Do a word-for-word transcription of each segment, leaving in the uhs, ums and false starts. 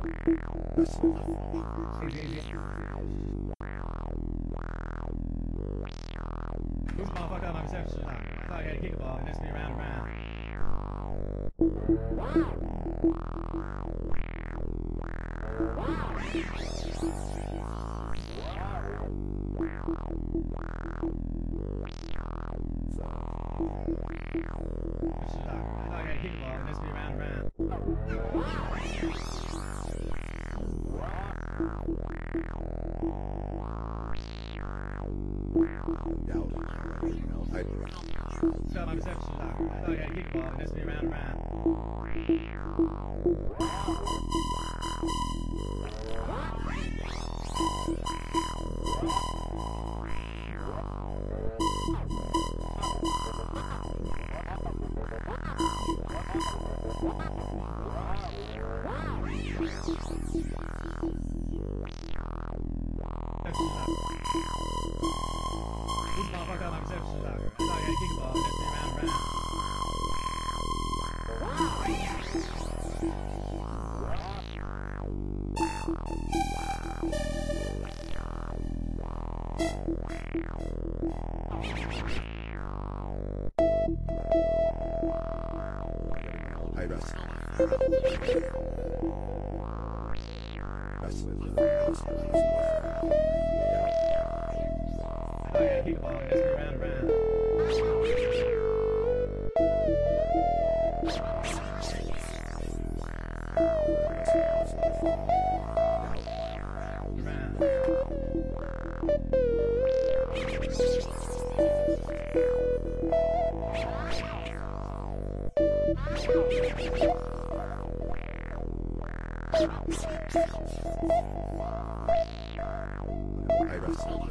Who's motherfucker my reception line? I thought you had a kickball and this be round and round. What's your line? I thought you had a kickball and this be round and round. Tell my reception line. I thought you had a kickball and this be round and round. Who's motherfucker my reception line? I thought you had a kickball and this be round and round. I wrestle. Wrestling. I thought you had a kickball and this be round and round. I wrestle.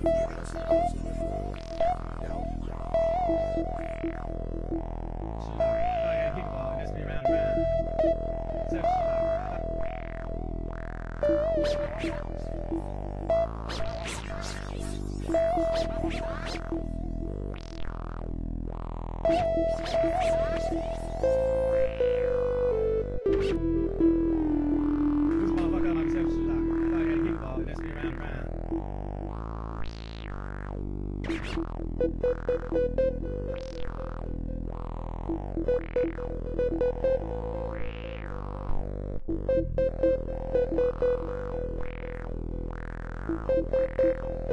Who's motherfucker my reception line? I thought you had a kickball and this be round and round.